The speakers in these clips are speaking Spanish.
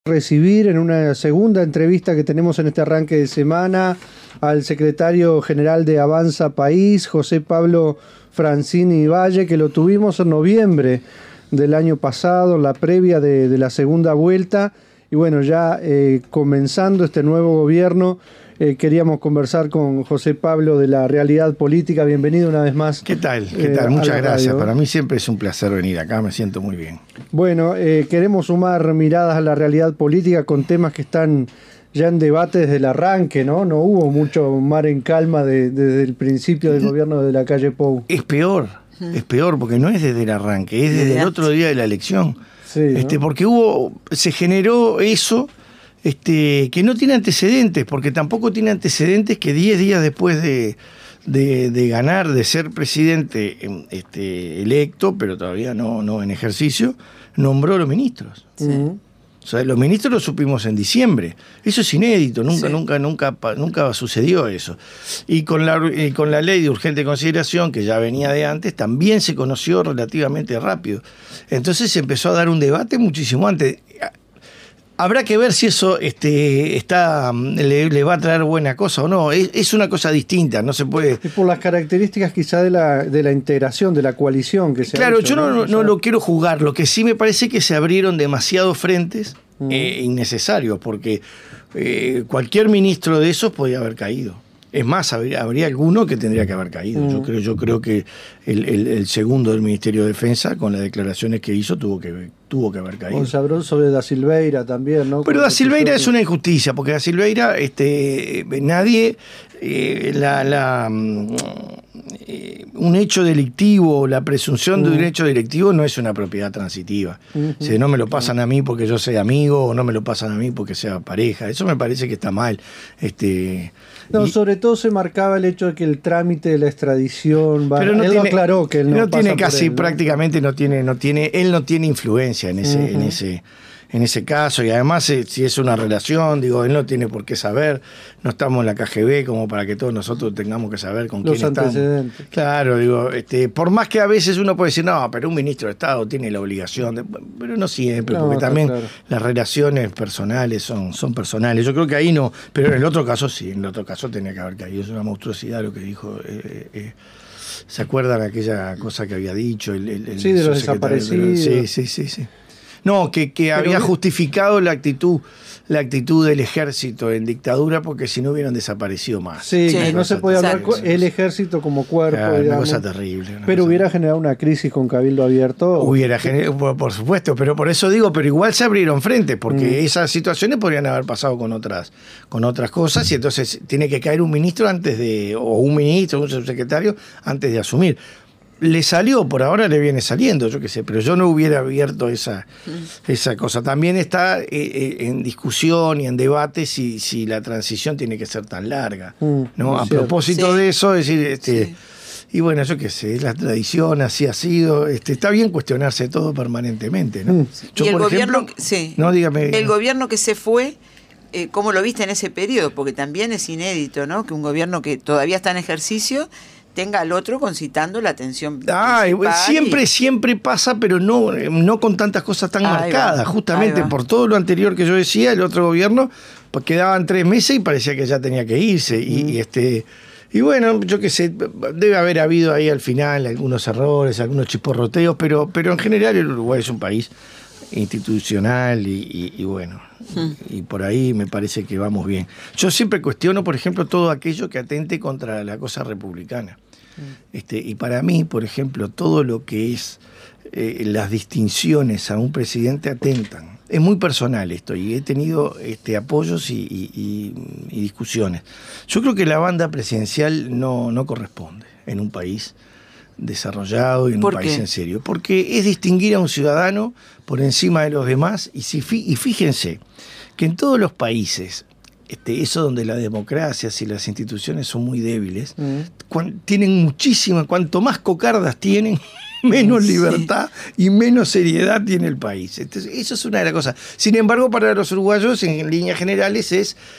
Recibir en una segunda entrevista que tenemos en este arranque de semana al secretario general de Avanza País, José Pablo Francini Valle, que lo tuvimos en noviembre del año pasado, en la previa de la segunda vuelta. Y bueno, ya comenzando este nuevo gobierno, queríamos conversar con José Pablo de la realidad política. Bienvenido una vez más. ¿Qué tal? Muchas gracias. Para mí siempre es un placer venir acá, me siento muy bien. Bueno, queremos sumar miradas a la realidad política con temas que están ya en debate desde el arranque, ¿no? No hubo mucho mar en calma desde el principio del gobierno de la calle Pou. Es peor porque no es desde el arranque, es desde el otro día de la elección. Sí, ¿no? Porque se generó eso que no tiene antecedentes, porque tampoco tiene antecedentes que 10 días después de ganar, de ser presidente electo, pero todavía no en ejercicio, nombró a los ministros. Sí. O sea, los ministros lo supimos en diciembre. Eso es inédito, nunca sucedió eso. Y con la ley de urgente consideración, que ya venía de antes, también se conoció relativamente rápido. Entonces se empezó a dar un debate muchísimo antes. Habrá que ver si eso le va a traer buena cosa o no. Es una cosa distinta, no se puede... Es por las características quizá de la integración, de la coalición que se ha hecho. Yo no lo quiero juzgar, lo que sí me parece que se abrieron demasiados frentes innecesarios, porque cualquier ministro de esos podía haber caído. Es más, habría alguno que tendría que haber caído. Yo creo que el segundo del Ministerio de Defensa, con las declaraciones que hizo, tuvo que haber caído. Se habló sobre Da Silveira también, ¿no? Pero Da Silveira es una injusticia, porque Da Silveira, nadie, un hecho delictivo, la presunción de un hecho delictivo no es una propiedad transitiva. Si no me lo pasan a mí porque yo sea amigo, o no me lo pasan a mí porque sea pareja. Eso me parece que está mal. Sobre todo se marcaba el hecho de que el trámite de la extradición pero él lo aclaró que él no tiene pasa casi por él, ¿no? Prácticamente él no tiene influencia en ese caso, y además si es una relación, él no tiene por qué saber, no estamos en la KGB como para que todos nosotros tengamos que saber con quién estamos. Los antecedentes. Claro, por más que a veces uno puede decir, no, pero un ministro de Estado tiene la obligación, pero no siempre, porque también claro, las relaciones personales son personales. Yo creo que ahí no, pero en el otro caso sí, en el otro caso tenía que haber caído. Es una monstruosidad lo que dijo. ¿Se acuerdan aquella cosa que había dicho? Sí, de los desaparecidos. Sí. No, que había justificado la actitud del ejército en dictadura porque si no hubieran desaparecido más. Sí, que no se podía hablar el ejército como cuerpo, digamos. Una cosa terrible. Pero hubiera generado una crisis con Cabildo Abierto. Hubiera generado, por supuesto, pero por eso digo, pero igual se abrieron frente, porque esas situaciones podrían haber pasado con otras cosas, y entonces tiene que caer un ministro o un subsecretario antes de asumir. Le salió, por ahora le viene saliendo, yo qué sé, pero yo no hubiera abierto esa cosa. También está en discusión y en debate si la transición tiene que ser tan larga, ¿no? A propósito de eso, es decir, y bueno, yo qué sé, la tradición así ha sido, está bien cuestionarse todo permanentemente, ¿no? Yo, y el gobierno, no, dígame. El gobierno que se fue, ¿cómo lo viste en ese periodo? Porque también es inédito, ¿no? Que un gobierno que todavía está en ejercicio tenga al otro concitando la atención. Siempre pasa, pero no con tantas cosas tan marcadas. Justamente por todo lo anterior que yo decía, el otro gobierno pues quedaban 3 meses y parecía que ya tenía que irse. Y bueno, yo qué sé, debe haber habido ahí al final algunos errores, algunos chisporroteos, pero en general el Uruguay es un país institucional y bueno, y por ahí me parece que vamos bien. Yo siempre cuestiono, por ejemplo, todo aquello que atente contra la cosa republicana. Y para mí, por ejemplo, todo lo que es las distinciones a un presidente atentan. Es muy personal esto, y he tenido apoyos y discusiones. Yo creo que la banda presidencial no corresponde en un país desarrollado y en un país en serio, porque es distinguir a un ciudadano por encima de los demás, y fíjense que en todos los países, eso donde la democracia y las instituciones son muy débiles, tienen muchísimas, cuanto más cocardas tienen, menos libertad y menos seriedad tiene el país. Entonces, eso es una de las cosas. Sin embargo, para los uruguayos, en líneas generales,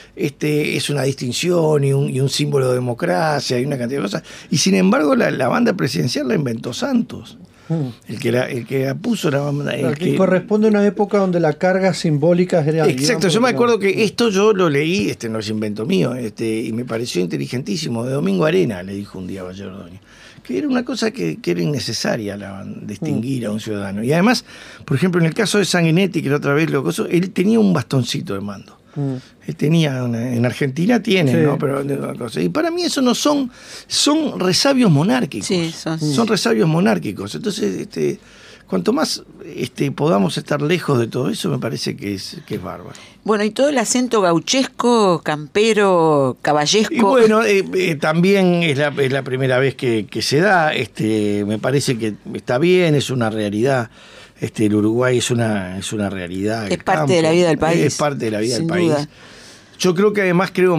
es una distinción y un símbolo de democracia y una cantidad de cosas. Y sin embargo, la banda presidencial la inventó Santos. El que la puso el que corresponde a una época donde la carga simbólica era... Exacto, yo me acuerdo que esto yo lo leí, no es invento mío, y me pareció inteligentísimo, de Domingo Arena, le dijo un día a Valle Ordóñez, que era una cosa que era innecesaria distinguir a un ciudadano. Y además, por ejemplo, en el caso de Sanguinetti, que la otra vez lo coso, él tenía un bastoncito de mando. Él tenía, en Argentina tiene, sí, ¿no? Pero, y para mí eso no son resabios monárquicos. Sí, son resabios monárquicos. Entonces, cuanto más podamos estar lejos de todo eso, me parece que es bárbaro. Bueno, y todo el acento gauchesco, campero, caballesco. Y bueno, también es la primera vez que se da. Me parece que está bien, es una realidad. El Uruguay es una realidad. Es parte de la vida del país. Es parte de la vida del país. Duda. Yo creo que además creo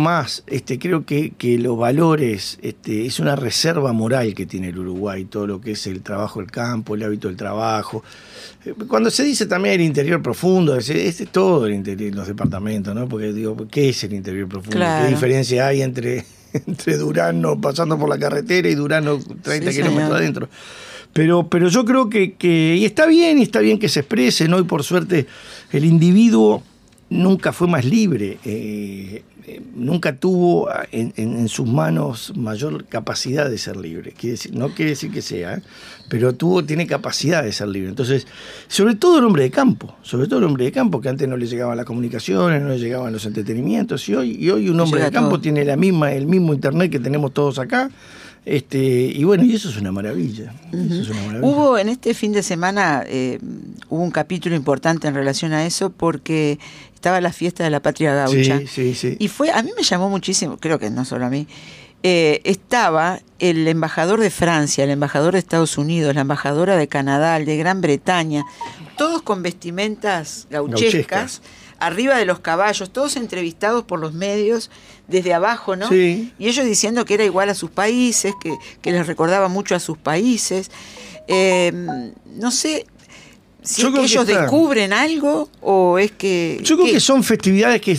que los valores, es una reserva moral que tiene el Uruguay, todo lo que es el trabajo del campo, el hábito del trabajo. Cuando se dice también el interior profundo, es todo el interior, los departamentos, ¿no? Porque digo, ¿qué es el interior profundo? Claro. ¿Qué diferencia hay entre Durano pasando por la carretera y Durano 30 kilómetros adentro? Pero yo creo que y está bien que se exprese, ¿no? Y por suerte el individuo nunca fue más libre, nunca tuvo en sus manos mayor capacidad de ser libre. No quiere decir que sea, pero tiene capacidad de ser libre. Entonces, sobre todo el hombre de campo, que antes no le llegaban las comunicaciones, no le llegaban los entretenimientos, y hoy un hombre de campo tiene el mismo internet que tenemos todos acá. Y bueno, y eso es una maravilla. Hubo en este fin de semana hubo un capítulo importante en relación a eso, porque estaba la fiesta de la patria gaucha. Sí. Y a mí me llamó muchísimo, creo que no solo a mí, estaba el embajador de Francia, el embajador de Estados Unidos, la embajadora de Canadá, el de Gran Bretaña, todos con vestimentas gauchescas. Arriba de los caballos, todos entrevistados por los medios desde abajo, ¿no? Sí. Y ellos diciendo que era igual a sus países, que les recordaba mucho a sus países. No sé si es que ellos descubren algo o es que... Yo creo que son festividades que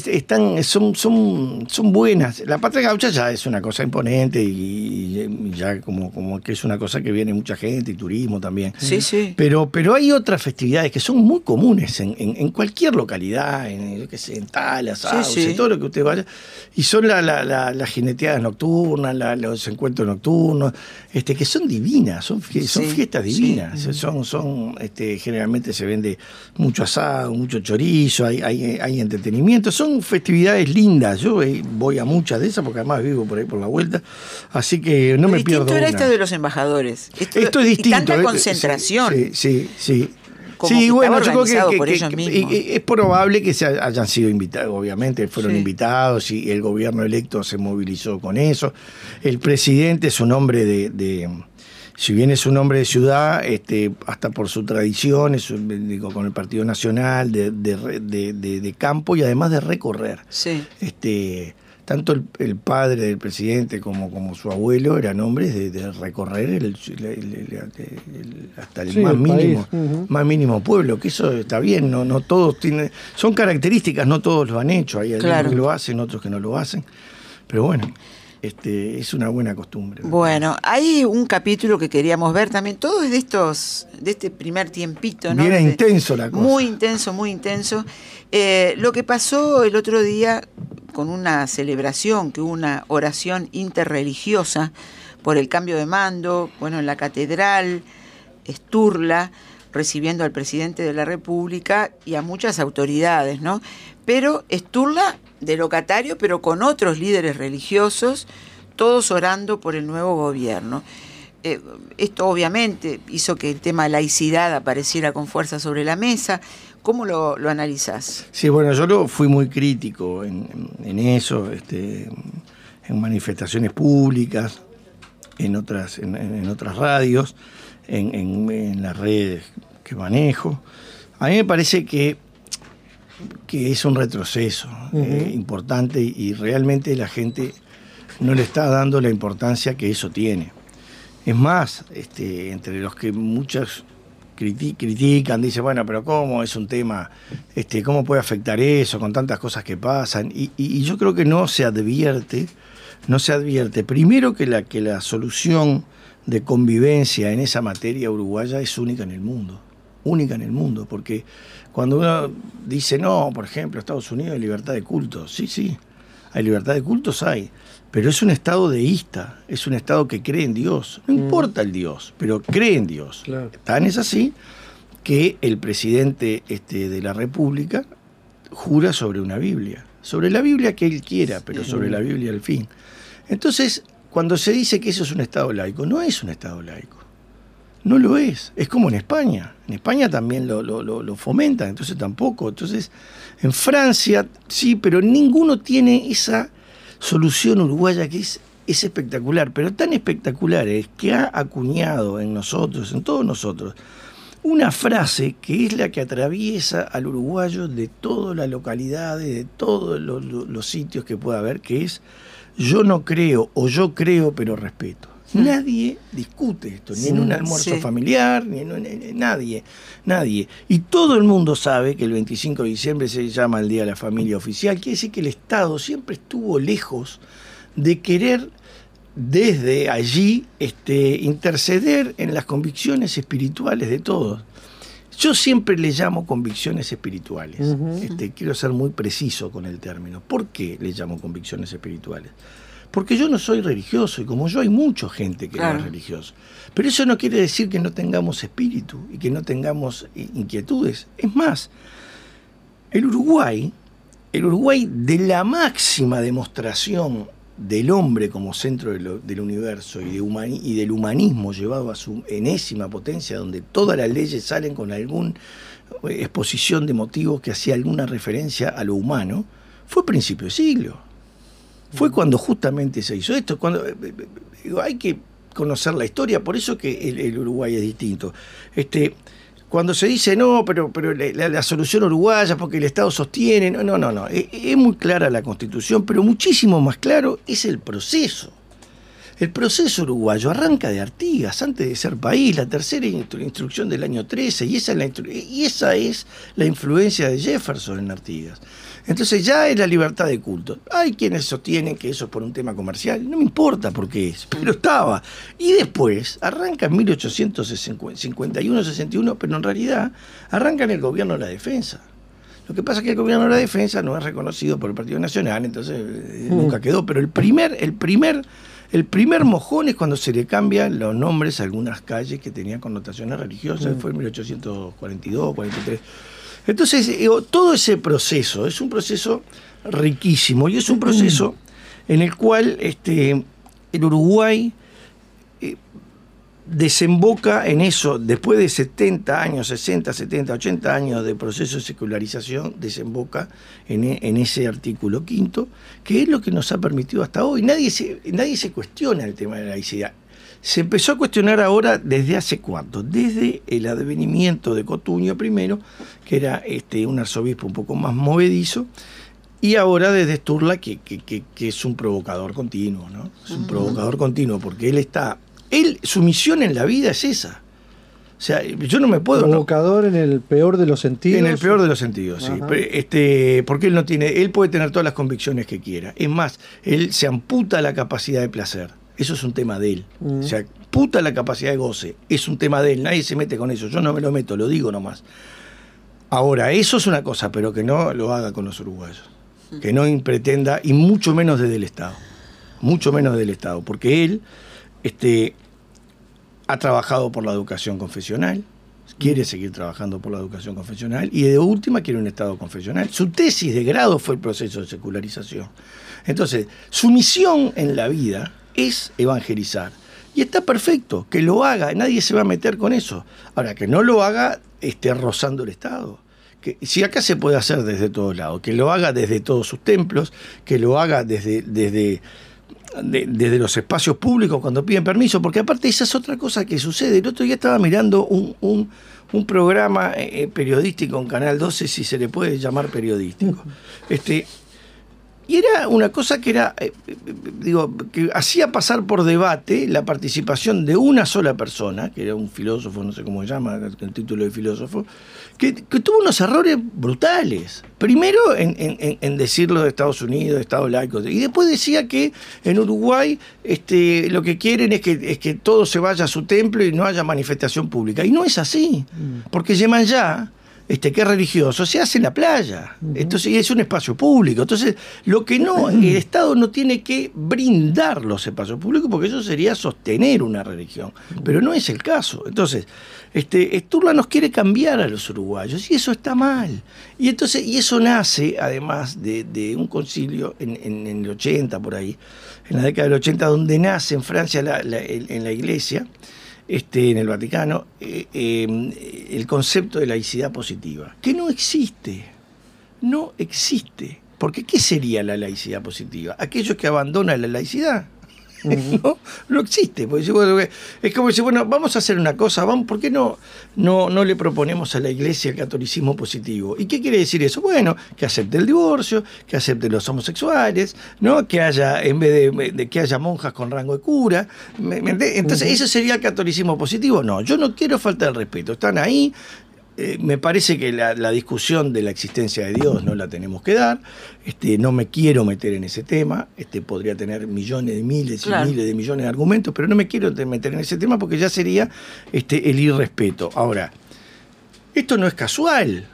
son buenas. La patria gaucha ya es una cosa imponente y ya como que es una cosa que viene mucha gente y turismo también. Sí. Pero hay otras festividades que son muy comunes en cualquier localidad, en Talas, en todo lo que usted vaya. Y son las jineteadas nocturnas, los encuentros nocturnos, que son divinas, son fiestas divinas. Sí. Son generalmente se vende mucho asado, mucho chorizo, hay entretenimiento, son festividades lindas. Yo voy a muchas de esas porque además vivo por ahí por la vuelta, así que no me pierdo una. Distinto era esto de los embajadores. Esto es distinto. Y tanta concentración. Sí. Sí, bueno, yo creo que es probable que se hayan sido invitados, obviamente fueron invitados y el gobierno electo se movilizó con eso. El presidente es un hombre si bien es un hombre de ciudad, hasta por su tradición, con el Partido Nacional, de campo y además de recorrer. Sí. Tanto el padre del presidente como su abuelo eran hombres de recorrer hasta el más mínimo pueblo, que eso está bien, no todos tienen, son características, no todos lo han hecho, hay algunos que lo hacen, otros que no lo hacen, pero bueno. Es una buena costumbre. Bueno, hay un capítulo que queríamos ver también, todo es de este primer tiempito, ¿no? Bien intenso la cosa. Muy intenso. Lo que pasó el otro día con una celebración, que hubo una oración interreligiosa por el cambio de mando, bueno, en la catedral, Sturla, recibiendo al presidente de la República y a muchas autoridades, ¿no? Pero Sturla de locatario, pero con otros líderes religiosos, todos orando por el nuevo gobierno. Esto obviamente hizo que el tema de laicidad apareciera con fuerza sobre la mesa. ¿Cómo lo analizás? Sí, bueno, yo fui muy crítico en eso, en manifestaciones públicas, en otras radios, en las redes que manejo. A mí me parece que es un retroceso importante y realmente la gente no le está dando la importancia que eso tiene. Es más, entre los que muchos critican, dicen, bueno, pero ¿cómo es un tema? ¿Cómo puede afectar eso con tantas cosas que pasan? Y yo creo que no se advierte primero que la solución de convivencia en esa materia uruguaya es única en el mundo. Única en el mundo, porque cuando uno dice, no, por ejemplo, Estados Unidos hay libertad de culto. Sí, hay libertad de cultos, pero es un Estado deísta, es un Estado que cree en Dios. No importa el Dios, pero cree en Dios. Claro. Tan es así que el presidente de la República jura sobre una Biblia. Sobre la Biblia que él quiera, pero sobre la Biblia al fin. Entonces, cuando se dice que eso es un Estado laico, no es un Estado laico. No lo es. Es como en España. En España también lo fomentan, entonces tampoco. Entonces, en Francia sí, pero ninguno tiene esa solución uruguaya que es espectacular. Pero tan espectacular es que ha acuñado en nosotros, en todos nosotros, una frase que es la que atraviesa al uruguayo de todas las localidades, de todos los sitios que pueda haber, que es: yo no creo, o yo creo pero respeto. Nadie discute esto, ni en un almuerzo familiar, ni en nadie. Y todo el mundo sabe que el 25 de diciembre se llama el Día de la Familia Oficial. Quiere decir que el Estado siempre estuvo lejos de querer desde allí interceder en las convicciones espirituales de todos. Yo siempre le llamo convicciones espirituales. Quiero ser muy preciso con el término. ¿Por qué le llamo convicciones espirituales? Porque yo no soy religioso, y como yo hay mucha gente que no es religiosa. Pero eso no quiere decir que no tengamos espíritu y que no tengamos inquietudes. Es más, el Uruguay de la máxima demostración del hombre como centro del universo y del humanismo llevado a su enésima potencia, donde todas las leyes salen con alguna exposición de motivos que hacía alguna referencia a lo humano, fue a principio de siglo. Fue cuando justamente se hizo esto. Hay que conocer la historia, por eso que el Uruguay es distinto. Cuando se dice, no, pero la solución uruguaya, porque el Estado sostiene, no. Es muy clara la Constitución, pero muchísimo más claro es el proceso. El proceso uruguayo arranca de Artigas, antes de ser país, la tercera instrucción del año 13, y esa es la influencia de Jefferson en Artigas. Entonces ya es la libertad de culto. Hay quienes sostienen que eso es por un tema comercial, no me importa por qué es, pero estaba. Y después arranca en 1851-61, pero en realidad arranca en el gobierno de la defensa. Lo que pasa es que el gobierno de la defensa no es reconocido por el Partido Nacional, entonces nunca quedó. Pero el primer mojón es cuando se le cambian los nombres a algunas calles que tenían connotaciones religiosas, fue en 1842, 43. Entonces, todo ese proceso es un proceso riquísimo y es un proceso en el cual el Uruguay desemboca en eso, después de 70 años, 60, 70, 80 años de proceso de secularización, desemboca en ese artículo 5, que es lo que nos ha permitido hasta hoy. Nadie se cuestiona el tema de la laicidad. Se empezó a cuestionar ahora desde hace cuánto, desde el advenimiento de Cotuño primero, que era un arzobispo un poco más movedizo, y ahora desde Sturla, que es un provocador continuo, ¿no? Es un provocador continuo, porque su misión en la vida es esa. O sea, yo no me puedo... Provocador en el peor de los sentidos. En el peor de los sentidos, sí. Porque él puede tener todas las convicciones que quiera. Es más, él se amputa la capacidad de placer. Eso es un tema de él. O sea, puta la capacidad de goce. Es un tema de él. Nadie se mete con eso. Yo no me lo meto, lo digo nomás. Ahora, eso es una cosa, pero que no lo haga con los uruguayos. Que no pretenda, y mucho menos desde el Estado. Mucho menos desde el Estado. Porque él ha trabajado por la educación confesional, quiere seguir trabajando por la educación confesional, y de última quiere un Estado confesional. Su tesis de grado fue el proceso de secularización. Entonces, su misión en la vida es evangelizar. Y está perfecto, que lo haga, nadie se va a meter con eso. Ahora, que no lo haga rozando el Estado. Que, si acá se puede hacer desde todos lados, que lo haga desde todos sus templos, que lo haga desde los espacios públicos cuando piden permiso, porque aparte esa es otra cosa que sucede. El otro día estaba mirando un programa periodístico en Canal 12, si se le puede llamar periodístico. Y era una cosa que era, que hacía pasar por debate la participación de una sola persona, que era un filósofo, no sé cómo se llama, el título de filósofo, que tuvo unos errores brutales. Primero en decirlo de Estados Unidos, de Estado laico, y después decía que en Uruguay lo que quieren es que todo se vaya a su templo y no haya manifestación pública. Y no es así, porque Yemanjá, que es religioso, se hace en la playa. Entonces es un espacio público. Entonces, el Estado no tiene que brindar los espacios públicos, porque eso sería sostener una religión. Pero no es el caso. Entonces, Sturla nos quiere cambiar a los uruguayos, y eso está mal. Y eso nace, además, de un concilio en el 80, por ahí, en la década del 80, donde nace en Francia, en la iglesia, en el Vaticano, el concepto de laicidad positiva, que no existe. Porque ¿qué sería la laicidad positiva? Aquellos que abandonan la laicidad. No existe. Porque es como decir, bueno, vamos a hacer una cosa, ¿por qué no le proponemos a la Iglesia el catolicismo positivo? ¿Y qué quiere decir eso? Bueno, que acepte el divorcio, que acepte los homosexuales, ¿no? Que haya, en vez de que haya monjas con rango de cura. Entonces, ¿eso sería el catolicismo positivo? No, yo no quiero faltar el respeto. Están ahí. Me parece que la discusión de la existencia de Dios no la tenemos que dar. No me quiero meter en ese tema. Podría tener millones de miles y miles de millones de argumentos, pero no me quiero meter en ese tema porque ya sería el irrespeto. Ahora, esto no es casual.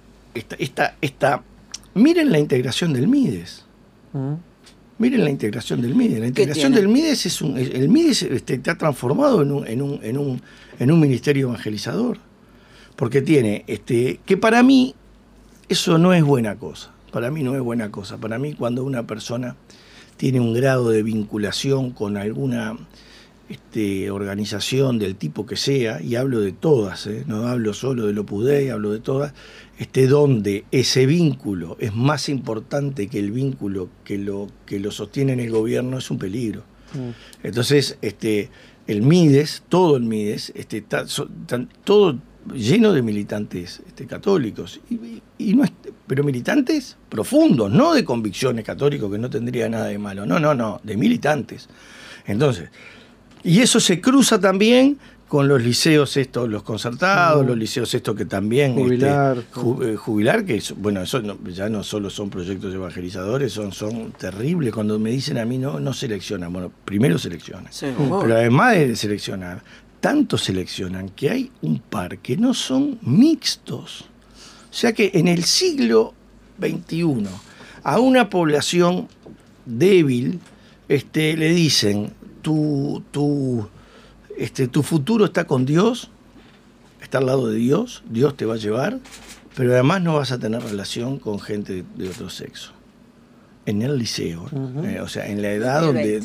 Miren la integración del Mides. Miren la integración del Mides. La integración del Mides el Mides está transformado en un ministerio evangelizador. Porque tiene, que para mí eso no es buena cosa. Para mí no es buena cosa. Para mí, cuando una persona tiene un grado de vinculación con alguna organización del tipo que sea, y hablo de todas, no hablo solo del Opus Dei, hablo de todas, donde ese vínculo es más importante que el vínculo que lo sostiene en el gobierno, es un peligro. Entonces, el Mides, todo el Mides, todo lleno de militantes católicos, pero militantes profundos, no de convicciones católicas, que no tendría nada de malo, no, de militantes. Entonces, y eso se cruza también con los liceos los concertados, los liceos que también jubilar, que bueno, eso ya no solo son proyectos evangelizadores, son terribles. Cuando me dicen a mí no seleccionan, bueno, primero seleccionan, pero además de seleccionar, tanto seleccionan que hay un par que no son mixtos. O sea que en el siglo XXI a una población débil le dicen tu futuro está con Dios, está al lado de Dios, Dios te va a llevar, pero además no vas a tener relación con gente de otro sexo. En el liceo, o sea, en la edad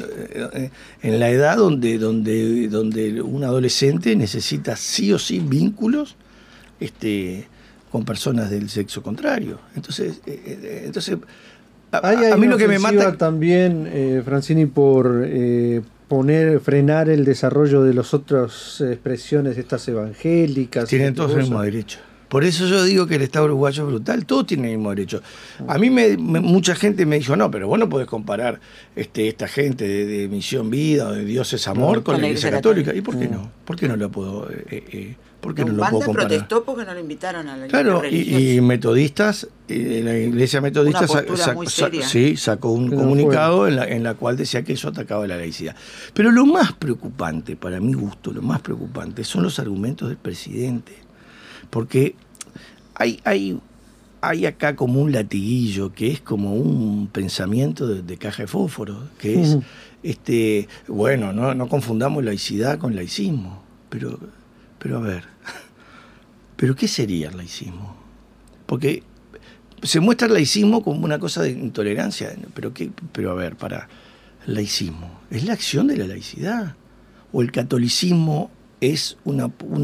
donde un adolescente necesita sí o sí vínculos con personas del sexo contrario. Entonces a mí lo que me mata también, Francini, por frenar el desarrollo de las otras expresiones estas evangélicas. Tienen todos el mismo derecho. Por eso yo digo que el Estado uruguayo es brutal, todos tienen el mismo derecho. A mí mucha gente me dijo, no, pero vos no podés comparar esta gente de Misión Vida o de Dios es Amor con la Iglesia Católica. ¿Y por qué no? ¿Por qué no lo puedo comparar? Protestó porque no lo invitaron a la iglesia. Claro, y metodistas, la Iglesia Metodista sacó un comunicado en la cual decía que eso atacaba la laicidad. Pero lo más preocupante, para mi gusto, son los argumentos del presidente. Porque hay acá como un latiguillo que es como un pensamiento de caja de fósforo, que es, bueno, no confundamos laicidad con laicismo, pero a ver, ¿pero qué sería el laicismo? Porque se muestra el laicismo como una cosa de intolerancia, pero a ver, el laicismo, ¿es la acción de la laicidad? ¿O el catolicismo es un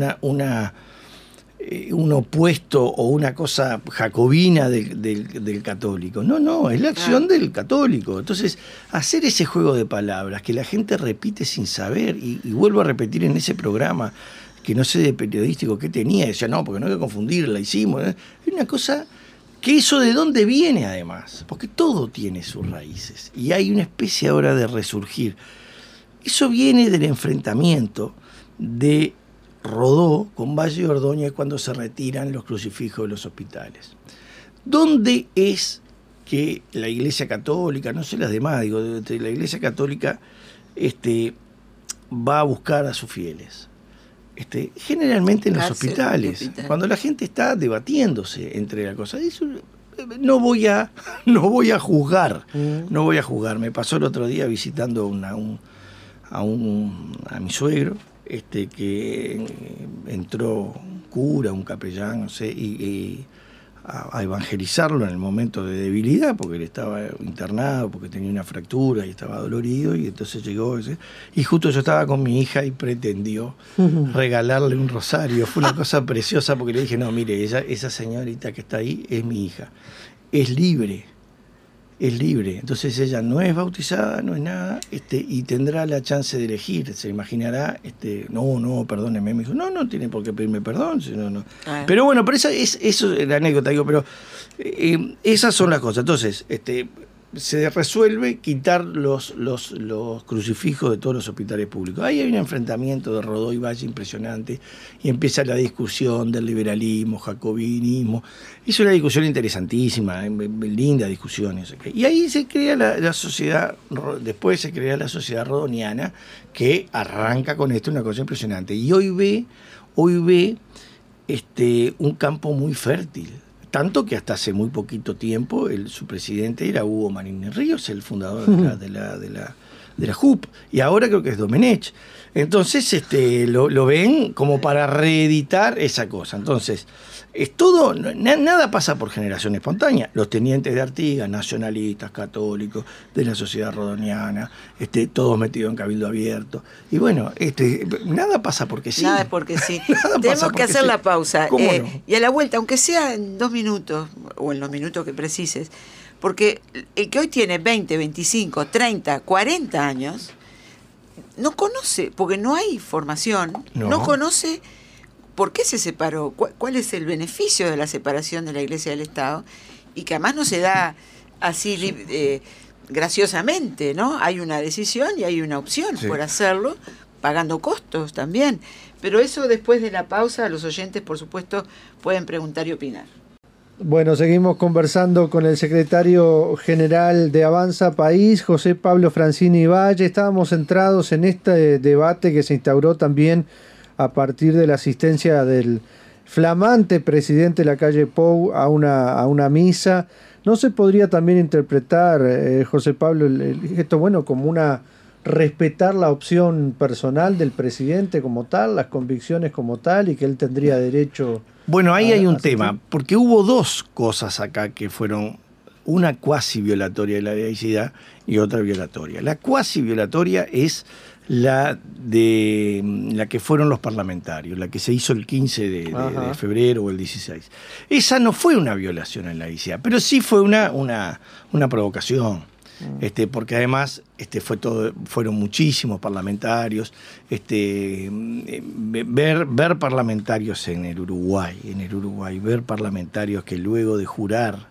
opuesto o una cosa jacobina del católico? No, es la acción del católico. Entonces, hacer ese juego de palabras que la gente repite sin saber, y vuelvo a repetir en ese programa, que no sé de periodístico qué tenía, decía, no, porque no hay que confundir el laicismo, es una cosa Que eso de dónde viene además, porque todo tiene sus raíces y hay una especie ahora de resurgir. Eso viene del enfrentamiento de Rodó con Valle y Ordóñez cuando se retiran los crucifijos de los hospitales. ¿Dónde es que la Iglesia Católica, no sé las demás, digo, la Iglesia Católica va a buscar a sus fieles? Generalmente en los hospitales, cuando la gente está debatiéndose entre las cosas. Eso, no voy a juzgar, no voy a juzgar. Me pasó el otro día visitando a mi suegro, que entró un cura, un capellán, no sé, y a evangelizarlo en el momento de debilidad, porque él estaba internado, porque tenía una fractura y estaba dolorido, y entonces llegó, y justo yo estaba con mi hija y pretendió regalarle un rosario. Fue una cosa preciosa, porque le dije, no, mire, esa señorita que está ahí es mi hija, es libre, entonces ella no es bautizada, no es nada, y tendrá la chance de elegir, se imaginará, no, perdóneme, me dijo, no tiene por qué pedirme perdón, no. Pero bueno, pero eso es la anécdota, digo, pero esas son las cosas. Entonces, se resuelve quitar los crucifijos de todos los hospitales públicos. Ahí hay un enfrentamiento de Rodó y Valle impresionante, y empieza la discusión del liberalismo, jacobinismo. Es una discusión interesantísima, linda discusión. Y ahí se crea la sociedad, después se crea la sociedad rodoniana, que arranca con esto, una cosa impresionante. Y hoy ve un campo muy fértil. Tanto que hasta hace muy poquito tiempo su presidente era Hugo Marín Ríos, el fundador de la JUP, y ahora creo que es Domenech. Entonces lo ven como para reeditar esa cosa. Entonces, es todo, nada pasa por generación espontánea. Los tenientes de Artigas, nacionalistas, católicos, de la sociedad rodoniana, todos metidos en cabildo abierto. Y bueno, nada pasa porque sí. Nada porque sí. Tenemos que hacer la pausa. ¿Cómo no? Y a la vuelta, aunque sea en 2 minutos, o en los minutos que precises, porque el que hoy tiene 20, 25, 30, 40 años, no conoce, porque no hay formación, no conoce por qué se separó, cuál es el beneficio de la separación de la Iglesia del Estado, y que además no se da así graciosamente, ¿no? Hay una decisión y hay una opción por hacerlo, pagando costos también. Pero eso después de la pausa, los oyentes, por supuesto, pueden preguntar y opinar. Bueno, seguimos conversando con el secretario general de Avanza País, José Pablo Francini Valle. Estábamos centrados en este debate que se instauró también a partir de la asistencia del flamante presidente de la calle Pou a una misa. ¿No se podría también interpretar, José Pablo, el gesto como respetar la opción personal del presidente como tal, las convicciones como tal, y que él tendría derecho? Bueno, ahí hay un tema, porque hubo dos cosas acá que fueron una cuasi violatoria de la laicidad y otra violatoria. La cuasi violatoria es la que fueron los parlamentarios, la que se hizo el 15 de febrero o el 16. Esa no fue una violación en la laicidad, pero sí fue una provocación. Porque además fueron muchísimos parlamentarios, ver parlamentarios en el Uruguay, ver parlamentarios que luego de jurar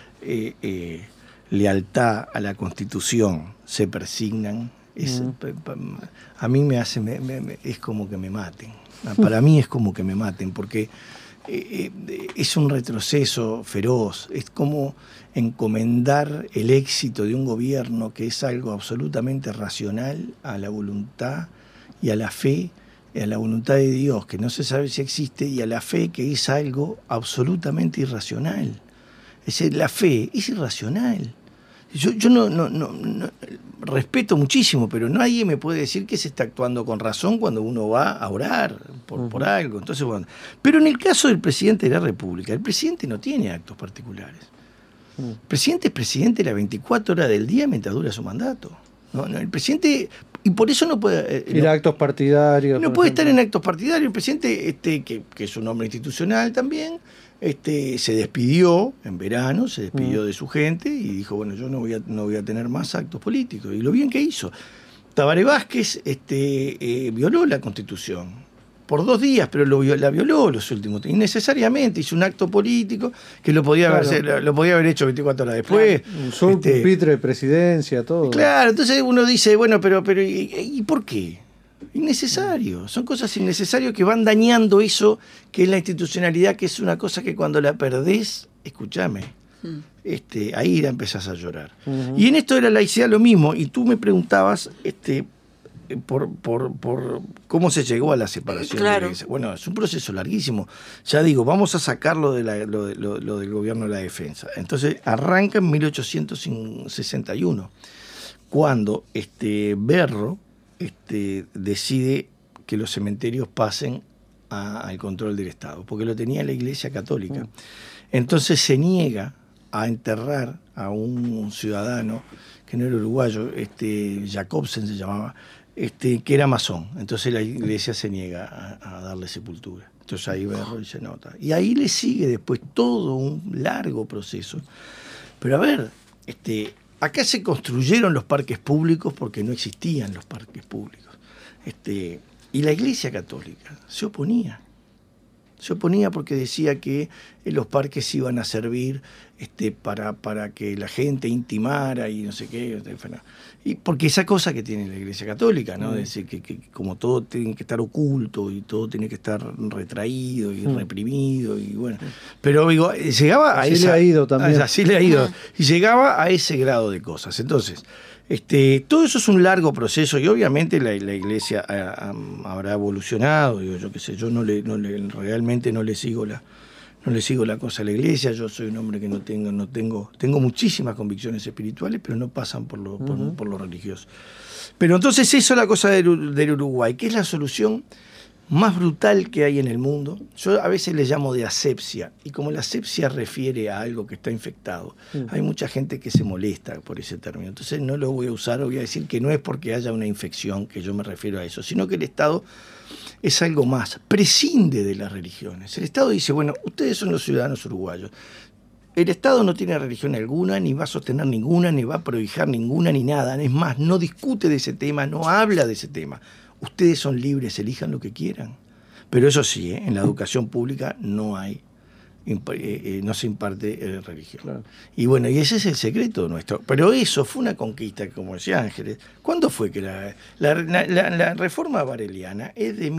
lealtad a la Constitución se persignan, a mí es como que me maten. Para mí es como que me maten, porque es un retroceso feroz, es como encomendar el éxito de un gobierno, que es algo absolutamente racional, a la voluntad y a la fe, a la voluntad de Dios, que no se sabe si existe, y a la fe, que es algo absolutamente irracional. Es decir, la fe es irracional. Yo no respeto muchísimo, pero nadie me puede decir que se está actuando con razón cuando uno va a orar por algo. Entonces, pero en el caso del presidente de la República, el presidente no tiene actos particulares. El presidente es presidente las 24 horas del día mientras dura su mandato. No, el presidente, y por eso no puede ir a actos partidarios. No puede estar en actos partidarios. El presidente, que es un hombre institucional también, se despidió en verano, se despidió de su gente y dijo, bueno, yo no voy a tener más actos políticos. Y lo bien que hizo. Tabaré Vázquez violó la Constitución. por 2 días, pero la violó los últimos, innecesariamente, hizo un acto político que lo podía haber hecho 24 horas después. Usó un pupitre de presidencia, todo. Claro, entonces uno dice, bueno, pero ¿y por qué? Innecesario, son cosas innecesarias que van dañando eso que es la institucionalidad, que es una cosa que cuando la perdés, escúchame, ahí ya empezás a llorar. Y en esto de la laicidad lo mismo, y tú me preguntabas por cómo se llegó a la separación. Claro. Bueno, es un proceso larguísimo. Ya digo, vamos a sacarlo de lo del gobierno de la defensa. Entonces arranca en 1861, cuando Berro decide que los cementerios pasen al control del Estado, porque lo tenía la Iglesia Católica. Entonces se niega a enterrar a un ciudadano que no era uruguayo, Jacobsen se llamaba, que era masón. Entonces la Iglesia se niega a darle sepultura. Entonces ahí Berro dice nota. Y ahí le sigue después todo un largo proceso. Pero a ver, acá se construyeron los parques públicos porque no existían los parques públicos. Y la Iglesia Católica se oponía. Se oponía porque decía que los parques iban a servir para que la gente intimara y no sé qué. Y porque esa cosa que tiene la Iglesia Católica, ¿no? De decir que como todo tiene que estar oculto y todo tiene que estar retraído y reprimido y bueno. Pero digo, llegaba a esa... Así le ha ido también. Así le ha ido. Y llegaba a ese grado de cosas. Entonces, todo eso es un largo proceso y obviamente la Iglesia habrá evolucionado. Digo, yo qué sé, yo realmente no le sigo la cosa a la Iglesia. Yo soy un hombre que tengo muchísimas convicciones espirituales, pero no pasan por lo religioso. Pero entonces eso es la cosa del Uruguay, que es la solución más brutal que hay en el mundo. Yo a veces le llamo de asepsia, y como la asepsia refiere a algo que está infectado, hay mucha gente que se molesta por ese término. Entonces no lo voy a usar, voy a decir que no es porque haya una infección que yo me refiero a eso, sino que el Estado es algo más, prescinde de las religiones. El Estado dice, bueno, ustedes son los ciudadanos uruguayos. El Estado no tiene religión alguna, ni va a sostener ninguna, ni va a prohibir ninguna, ni nada. Es más, no discute de ese tema, no habla de ese tema. Ustedes son libres, elijan lo que quieran. Pero eso sí, en la educación pública no se imparte religión. Claro. Y bueno, y ese es el secreto nuestro. Pero eso fue una conquista, como decía Ángeles. ¿Cuándo fue que la reforma bareliana es de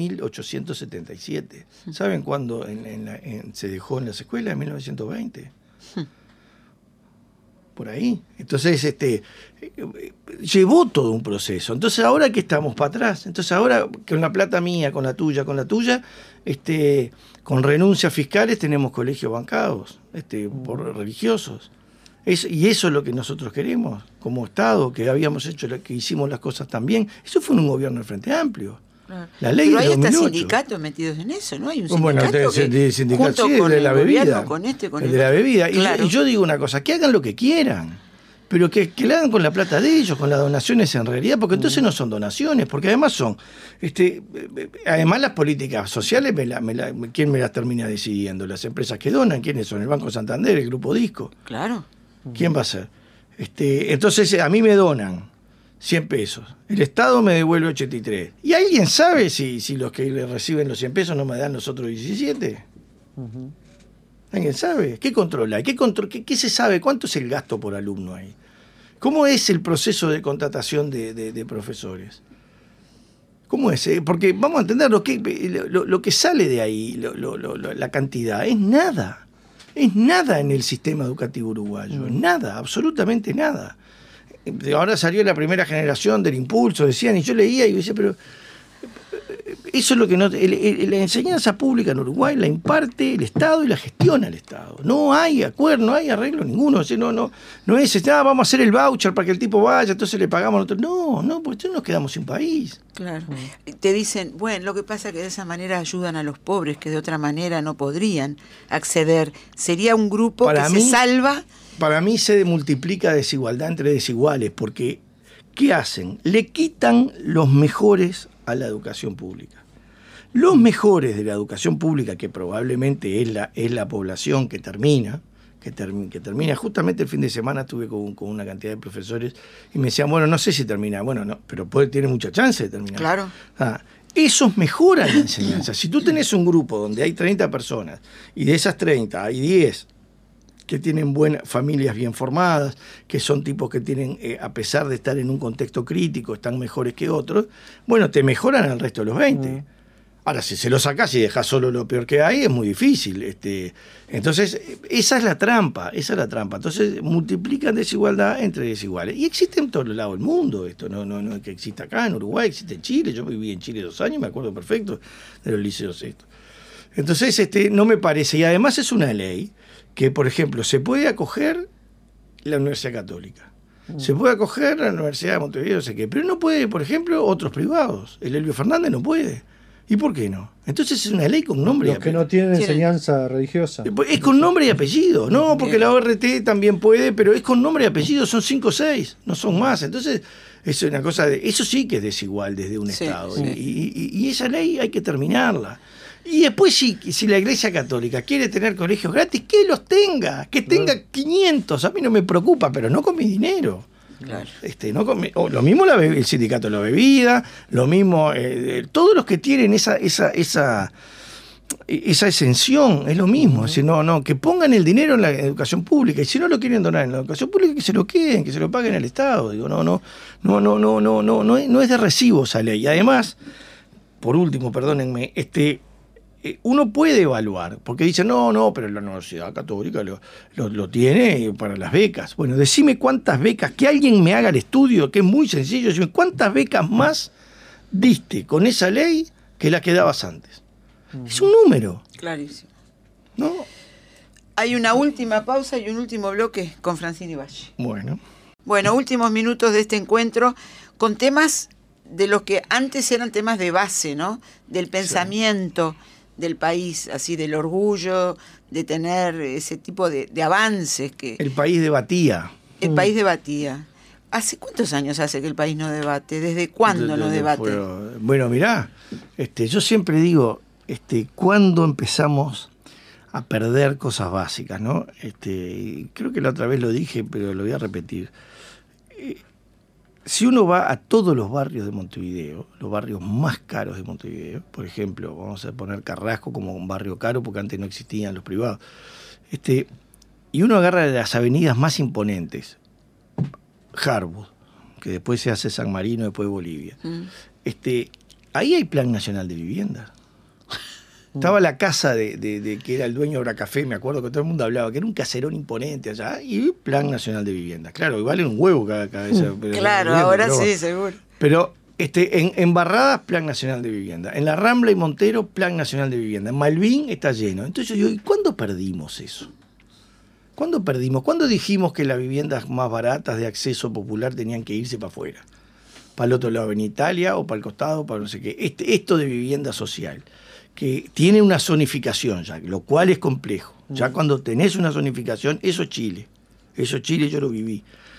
1877? ¿Saben cuándo se dejó en las escuelas? En 1920. Por ahí. Entonces, llevó todo un proceso. Entonces, ahora que estamos para atrás, entonces ahora con la plata mía, con la tuya, con renuncias fiscales tenemos colegios bancados, por religiosos. Y eso es lo que nosotros queremos como Estado, que hicimos las cosas tan bien. Eso fue un gobierno del Frente Amplio. Claro. La ley pero de hay 2008. hasta sindicatos metidos en eso, ¿no? Hay un sindicato bueno, sindicato sí, de la bebida. El de la bebida. Claro. Y yo digo una cosa, que hagan lo que quieran, pero que lo hagan con la plata de ellos, con las donaciones en realidad, porque entonces no son donaciones, porque además son, además las políticas sociales, ¿quién me las termina decidiendo? Las empresas que donan, ¿quiénes son? El Banco Santander, el Grupo Disco. Claro. ¿Quién va a ser? Entonces a mí me donan 100 pesos. El Estado me devuelve 83. ¿Y alguien sabe si los que le reciben los 100 pesos no me dan los otros 17? ¿Alguien sabe? ¿Qué controla? ¿Qué se sabe? ¿Cuánto es el gasto por alumno ahí? ¿Cómo es el proceso de contratación de profesores? ¿Cómo es? Porque vamos a entender lo que sale de ahí, la cantidad, es nada. Es nada en el sistema educativo uruguayo. Nada, absolutamente nada. Ahora salió la primera generación del impulso, decían, y yo leía y decía, pero eso es lo que no... La enseñanza pública en Uruguay la imparte el Estado y la gestiona el Estado. No hay acuerdo, no hay arreglo ninguno. No es, vamos a hacer el voucher para que el tipo vaya, entonces le pagamos nosotros. No, porque entonces nos quedamos sin país. Claro. Te dicen, bueno, lo que pasa es que de esa manera ayudan a los pobres, que de otra manera no podrían acceder. Sería un grupo se salva... Para mí se multiplica desigualdad entre desiguales, porque ¿qué hacen? Le quitan los mejores a la educación pública. Los mejores de la educación pública, que probablemente es la población que termina, justamente el fin de semana estuve con una cantidad de profesores y me decían, bueno, no sé si termina, bueno, no, pero tiene mucha chance de terminar. Claro. esos mejoran la enseñanza. Si tú tenés un grupo donde hay 30 personas y de esas 30 hay 10 que tienen buenas familias bien formadas, que son tipos que tienen, a pesar de estar en un contexto crítico, están mejores que otros, bueno, te mejoran al resto de los 20. Ahora, si se lo sacás y dejás solo lo peor que hay, es muy difícil. Entonces, esa es la trampa. Entonces, multiplican desigualdad entre desiguales. Y existe en todos los lados del mundo esto. No es que exista acá, en Uruguay, existe en Chile. Yo viví en Chile 2 años, me acuerdo perfecto de los liceos estos. Entonces, no me parece. Y además es una ley que, por ejemplo, se puede acoger la Universidad Católica. Se puede acoger la Universidad de Montevideo, no sé qué. Pero no puede, por ejemplo, otros privados. El Elbio Fernández no puede. ¿Y por qué no? Entonces es una ley con nombre y apellido. Los que no tienen enseñanza religiosa. Es con nombre y apellido. No, porque la ORT también puede, pero es con nombre y apellido. Son 5 o 6, no son más. Entonces es una cosa eso sí que es desigual desde un Estado. Y esa ley hay que terminarla. Y después si la Iglesia Católica quiere tener colegios gratis, que los tenga. Que tenga 500. A mí no me preocupa, pero no con mi dinero. Claro. Lo mismo el sindicato de la bebida, lo mismo todos los que tienen esa exención, es lo mismo. Es decir, que pongan el dinero en la educación pública, y si no lo quieren donar en la educación pública, que se lo queden, que se lo paguen al Estado. Digo, no es de recibo esa ley. Y además, por último, perdónenme, uno puede evaluar, porque dicen, pero la Universidad Católica lo tiene para las becas. Bueno, decime cuántas becas, que alguien me haga el estudio, que es muy sencillo, decime cuántas becas más diste con esa ley que la que dabas antes. Es un número. Clarísimo. ¿No? Hay una última pausa y un último bloque con Francini Valle. Bueno, últimos minutos de este encuentro con temas de los que antes eran temas de base, ¿no? Del pensamiento del país, así del orgullo de tener ese tipo de avances que el país debatía. El país debatía. ¿Hace cuántos años hace que el país no debate? ¿Desde cuándo no debate? Bueno, mirá, yo siempre digo, ¿cuándo empezamos a perder cosas básicas, ¿no? Creo que la otra vez lo dije, pero lo voy a repetir. Si uno va a todos los barrios de Montevideo, los barrios más caros de Montevideo, por ejemplo, vamos a poner Carrasco como un barrio caro porque antes no existían los privados, y uno agarra las avenidas más imponentes, Harwood, que después se hace San Marino, después Bolivia, ahí hay Plan Nacional de Vivienda. Estaba la casa de que era el dueño de Bracafé, me acuerdo que todo el mundo hablaba, que era un caserón imponente allá, y Plan Nacional de Vivienda. Claro, vale un huevo cada cabeza. Claro, ahora sí, seguro. Pero en Barradas, Plan Nacional de Vivienda. En La Rambla y Montero, Plan Nacional de Vivienda. En Malvin está lleno. Entonces yo digo, ¿y cuándo perdimos eso? ¿Cuándo perdimos? ¿Cuándo dijimos que las viviendas más baratas de acceso popular tenían que irse para afuera? Para el otro lado, en Italia, o para el costado, para no sé qué. Esto de vivienda social, que tiene una zonificación ya, lo cual es complejo. Ya cuando tenés una zonificación, eso es Chile. Eso es Chile, yo lo viví.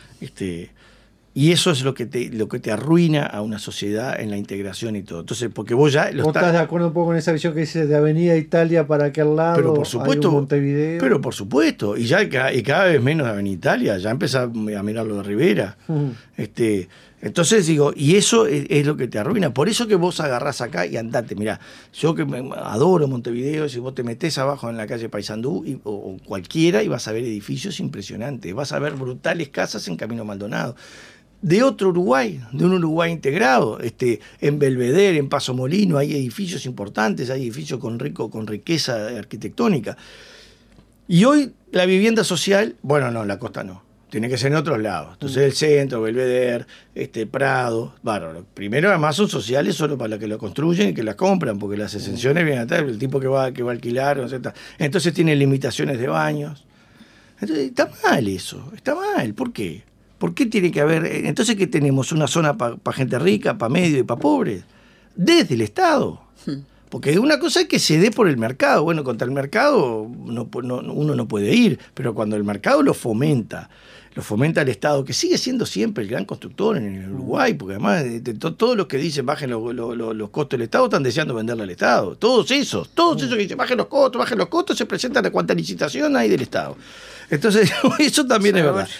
Y eso es lo que te arruina a una sociedad en la integración y todo. Entonces, porque vos ya... ¿Vos estás de acuerdo un poco con esa visión que dice de Avenida Italia para aquel lado? Pero por supuesto, hay un Montevideo. Pero por supuesto. Y cada vez menos de Avenida Italia. Ya empezás a mirar lo de Rivera. Entonces digo, y eso es lo que te arruina. Por eso que vos agarrás acá y andate. Mirá, yo que adoro Montevideo, si vos te metés abajo en la calle Paysandú o cualquiera, y vas a ver edificios impresionantes. Vas a ver brutales casas en Camino Maldonado. De otro Uruguay, de un Uruguay integrado, en Belvedere, en Paso Molino, hay edificios importantes, hay edificios con riqueza arquitectónica. Y hoy la vivienda social, la costa no, tiene que ser en otros lados. Entonces el centro, Belvedere, Prado, bárbaro. Primero además son sociales solo para los que lo construyen y que las compran, porque las exenciones vienen a el tipo que va a alquilar, etc. Entonces tiene limitaciones de baños. Entonces está mal eso, está mal. ¿Por qué? ¿Por qué tiene que haber? Entonces, ¿qué tenemos? ¿Una zona para gente rica, para medio y para pobres? Desde el Estado. Porque una cosa es que se dé por el mercado. Bueno, contra el mercado uno no puede ir, pero cuando el mercado lo fomenta el Estado, que sigue siendo siempre el gran constructor en el Uruguay, porque además todos los que dicen bajen los costos del Estado están deseando venderle al Estado. Todos esos que dicen bajen los costos, se presentan a cuánta licitación hay del Estado. Entonces, eso también es verdad.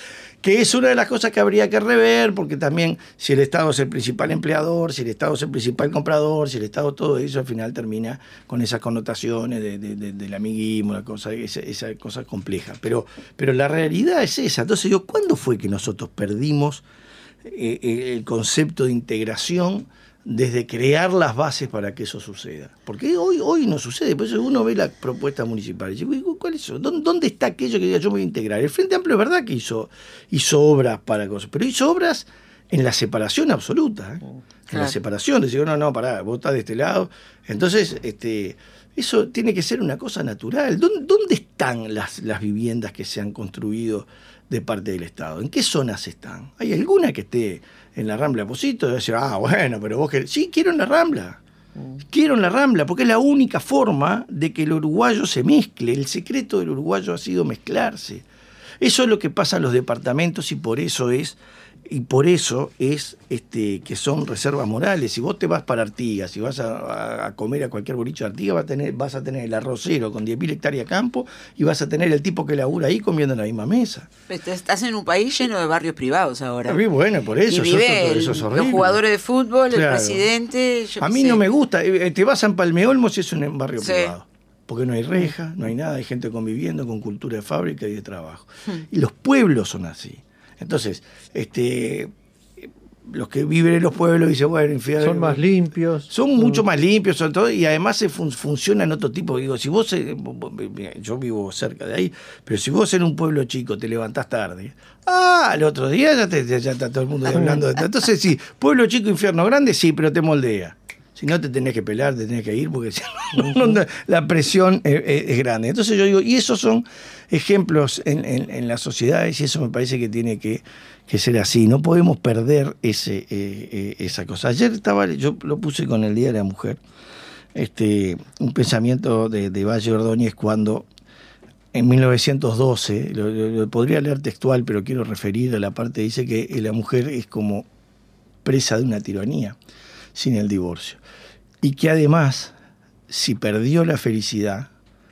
Que es una de las cosas que habría que rever, porque también si el Estado es el principal empleador, si el Estado es el principal comprador, si el Estado todo eso, al final termina con esas connotaciones del amiguismo, esa cosa compleja. Pero la realidad es esa. Entonces digo, ¿cuándo fue que nosotros perdimos el concepto de integración desde crear las bases para que eso suceda? Porque hoy no sucede. Por eso uno ve las propuestas municipales y dice, ¿cuáles son? ¿Dónde está aquello que diga yo me voy a integrar? El Frente Amplio es verdad que hizo obras para cosas, pero hizo obras en la separación absoluta, en la separación, decir, no, pará, vos estás de este lado. Entonces, eso tiene que ser una cosa natural. ¿Dónde están las viviendas que se han construido de parte del Estado? ¿En qué zonas están? ¿Hay alguna que esté en la Rambla Posito? Y decir, bueno, pero vos querés. Sí, quiero en la Rambla. Quiero en la Rambla, porque es la única forma de que el uruguayo se mezcle. El secreto del uruguayo ha sido mezclarse. Eso es lo que pasa en los departamentos y por eso es que son reservas morales. Si vos te vas para Artigas, si vas a comer a cualquier bolicho de Artigas, vas a tener el arrocero con 10.000 hectáreas de campo y vas a tener el tipo que labura ahí comiendo en la misma mesa. Estás en un país lleno de barrios privados ahora. Bueno, por eso. Y vive eso es horrible. Los jugadores de fútbol, claro. El presidente. A mí no me gusta. Te vas a Empalme Olmos y es un barrio privado. Porque no hay reja, no hay nada, hay gente conviviendo con cultura de fábrica y de trabajo. Y los pueblos son así. Entonces, los que viven en los pueblos dicen, bueno, son más limpios. Son mucho más limpios, sobre todo, y además funcionan otro tipo. Digo, si vos, yo vivo cerca de ahí, pero si vos en un pueblo chico te levantás tarde, al otro día ya está todo el mundo hablando de esto. Entonces, sí, pueblo chico, infierno grande, sí, pero te moldea. Si no, te tenés que pelar, te tenés que ir, porque si no, la presión es grande. Entonces yo digo, y esos son ejemplos en las sociedades, y eso me parece que tiene que ser así. No podemos perder esa cosa. Ayer yo lo puse con el Día de la Mujer, un pensamiento de Valle Ordóñez cuando en 1912, lo podría leer textual, pero quiero referir a la parte, dice que la mujer es como presa de una tiranía sin el divorcio. Y que además, si perdió la felicidad,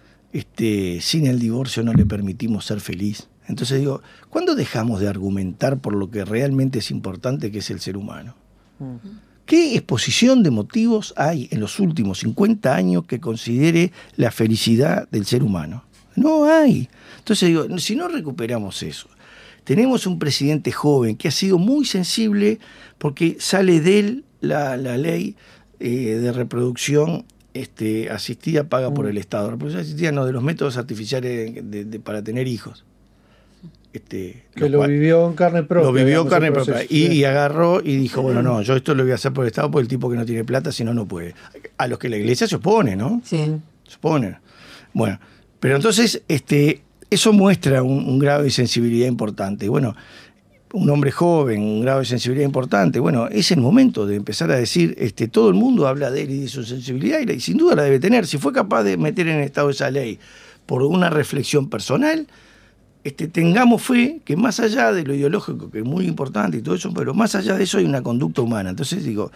sin el divorcio no le permitimos ser feliz. Entonces digo, ¿cuándo dejamos de argumentar por lo que realmente es importante, que es el ser humano? ¿Qué exposición de motivos hay en los últimos 50 años que considere la felicidad del ser humano? No hay. Entonces digo, si no recuperamos eso, tenemos un presidente joven que ha sido muy sensible porque sale de él la ley de reproducción asistida paga por el Estado. Reproducción asistida no, de los métodos artificiales para tener hijos. Que lo vivió en carne propia. Lo vivió en carne propia. Y agarró y dijo, bueno, no, yo esto lo voy a hacer por el Estado, porque el tipo que no tiene plata, si no, no puede. A los que la Iglesia se opone, ¿no? Sí. Se opone. Bueno, pero entonces eso muestra un grado de sensibilidad importante. Bueno, un hombre joven, un grado de sensibilidad importante. Bueno, es el momento de empezar a decir, todo el mundo habla de él y de su sensibilidad, y sin duda la debe tener. Si fue capaz de meter en el Estado esa ley por una reflexión personal, tengamos fe que más allá de lo ideológico, que es muy importante y todo eso, pero más allá de eso hay una conducta humana. Entonces digo,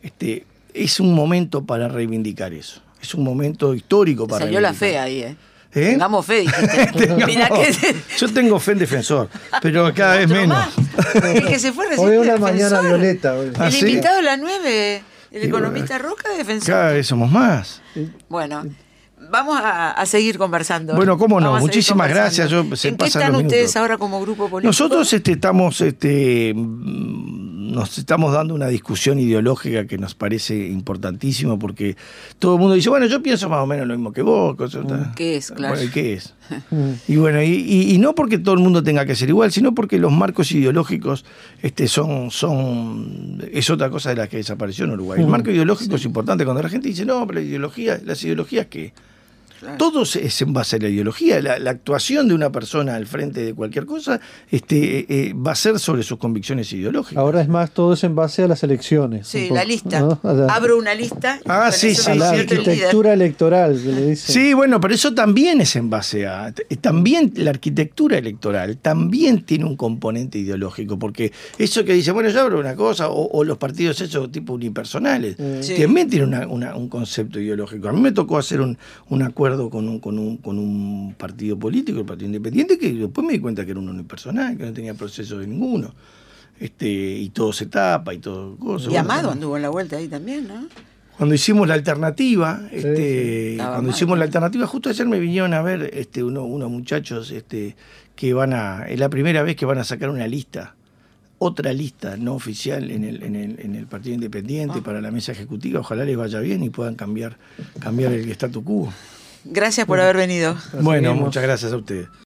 es un momento para reivindicar eso. Es un momento histórico para salió reivindicar. la fe ahí, Tengamos fe, dijiste. Yo tengo fe en defensor, pero cada vez menos. El que se fue recién. Hoy una mañana violeta. Hoy. El invitado de la 9, el economista Roca, de defensor. Cada vez somos más. Bueno, vamos a seguir conversando. Bueno, cómo no, muchísimas gracias. ¿En qué están ustedes ahora como grupo político? Nosotros nos estamos dando una discusión ideológica que nos parece importantísima, porque todo el mundo dice, bueno, yo pienso más o menos lo mismo que vos. ¿Qué es? Claro. Bueno, ¿qué es? Y bueno, y no porque todo el mundo tenga que ser igual, sino porque los marcos ideológicos es otra cosa de la que desapareció en Uruguay. El marco ideológico es importante. Cuando la gente dice, no, pero las ideologías ¿qué? Claro. Todo es en base a la ideología. La actuación de una persona al frente de cualquier cosa va a ser sobre sus convicciones ideológicas. Ahora es más, todo es en base a las elecciones. Sí, la lista. ¿No? Abro una lista. Sí. A la arquitectura electoral, que le dicen. Sí, bueno, pero eso también es en base a... También la arquitectura electoral también tiene un componente ideológico, porque eso que dice, bueno, yo abro una cosa, o los partidos hechos tipo unipersonales, también tiene un concepto ideológico. A mí me tocó hacer un acuerdo acuerdo con un partido político, el Partido Independiente, que después me di cuenta que era un unipersonal, que no tenía proceso de ninguno. Y todo se tapa y todo cosas. Y Amado anduvo en la vuelta ahí también, ¿no? Cuando hicimos la alternativa, justo ayer me vinieron a ver unos muchachos que es la primera vez que van a sacar una lista, otra lista no oficial en el Partido Independiente para la mesa ejecutiva. Ojalá les vaya bien y puedan cambiar el statu quo. Gracias por haber venido. Bueno, muchas gracias a ustedes.